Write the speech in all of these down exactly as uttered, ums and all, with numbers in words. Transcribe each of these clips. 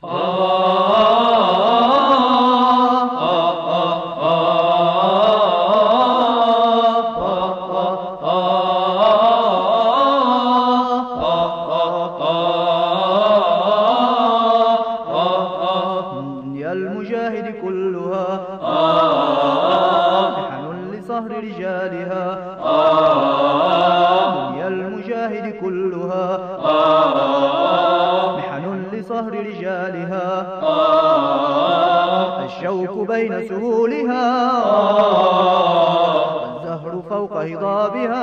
دنيا المجاهد كلها محن لصهر رجالها. دنيا المجاهد كلها محن لصهر رجالها. الشوك بين سهولها والزهر فوق هضابها.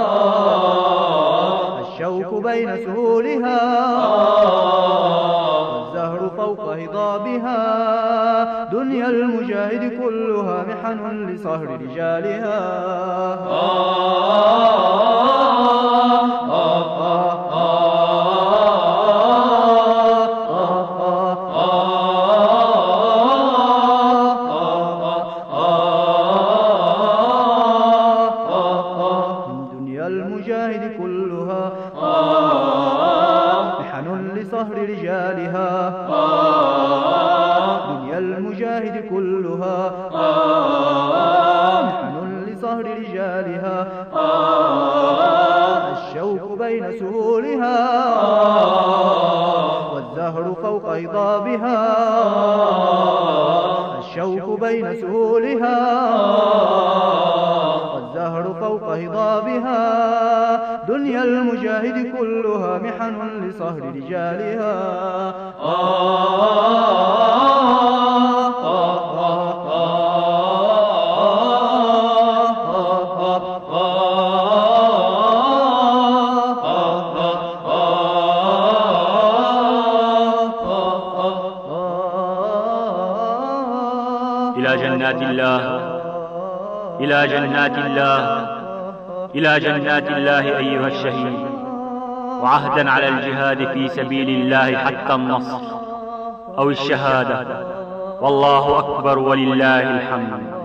الشوك بين سهولها والزهر فوق هضابها. دنيا المجاهد كلها محن لصهر رجالها. دنيا المجاهد كلها محن لصهر رجالها. دنيا المجاهد كلها محن لصهر رجالها. الشوك بين سهولها والزهر فوق هضابها. الشوك بين سهولها والزهر فوق هضابها. دنيا المجاهد كلها محن لصهر رجالها. إلى جنات الله، إلى جنات الله، إلى جنات الله أيها الشهيد، وعهدا على الجهاد في سبيل الله حتى النصر أو الشهادة. والله أكبر ولله الحمد.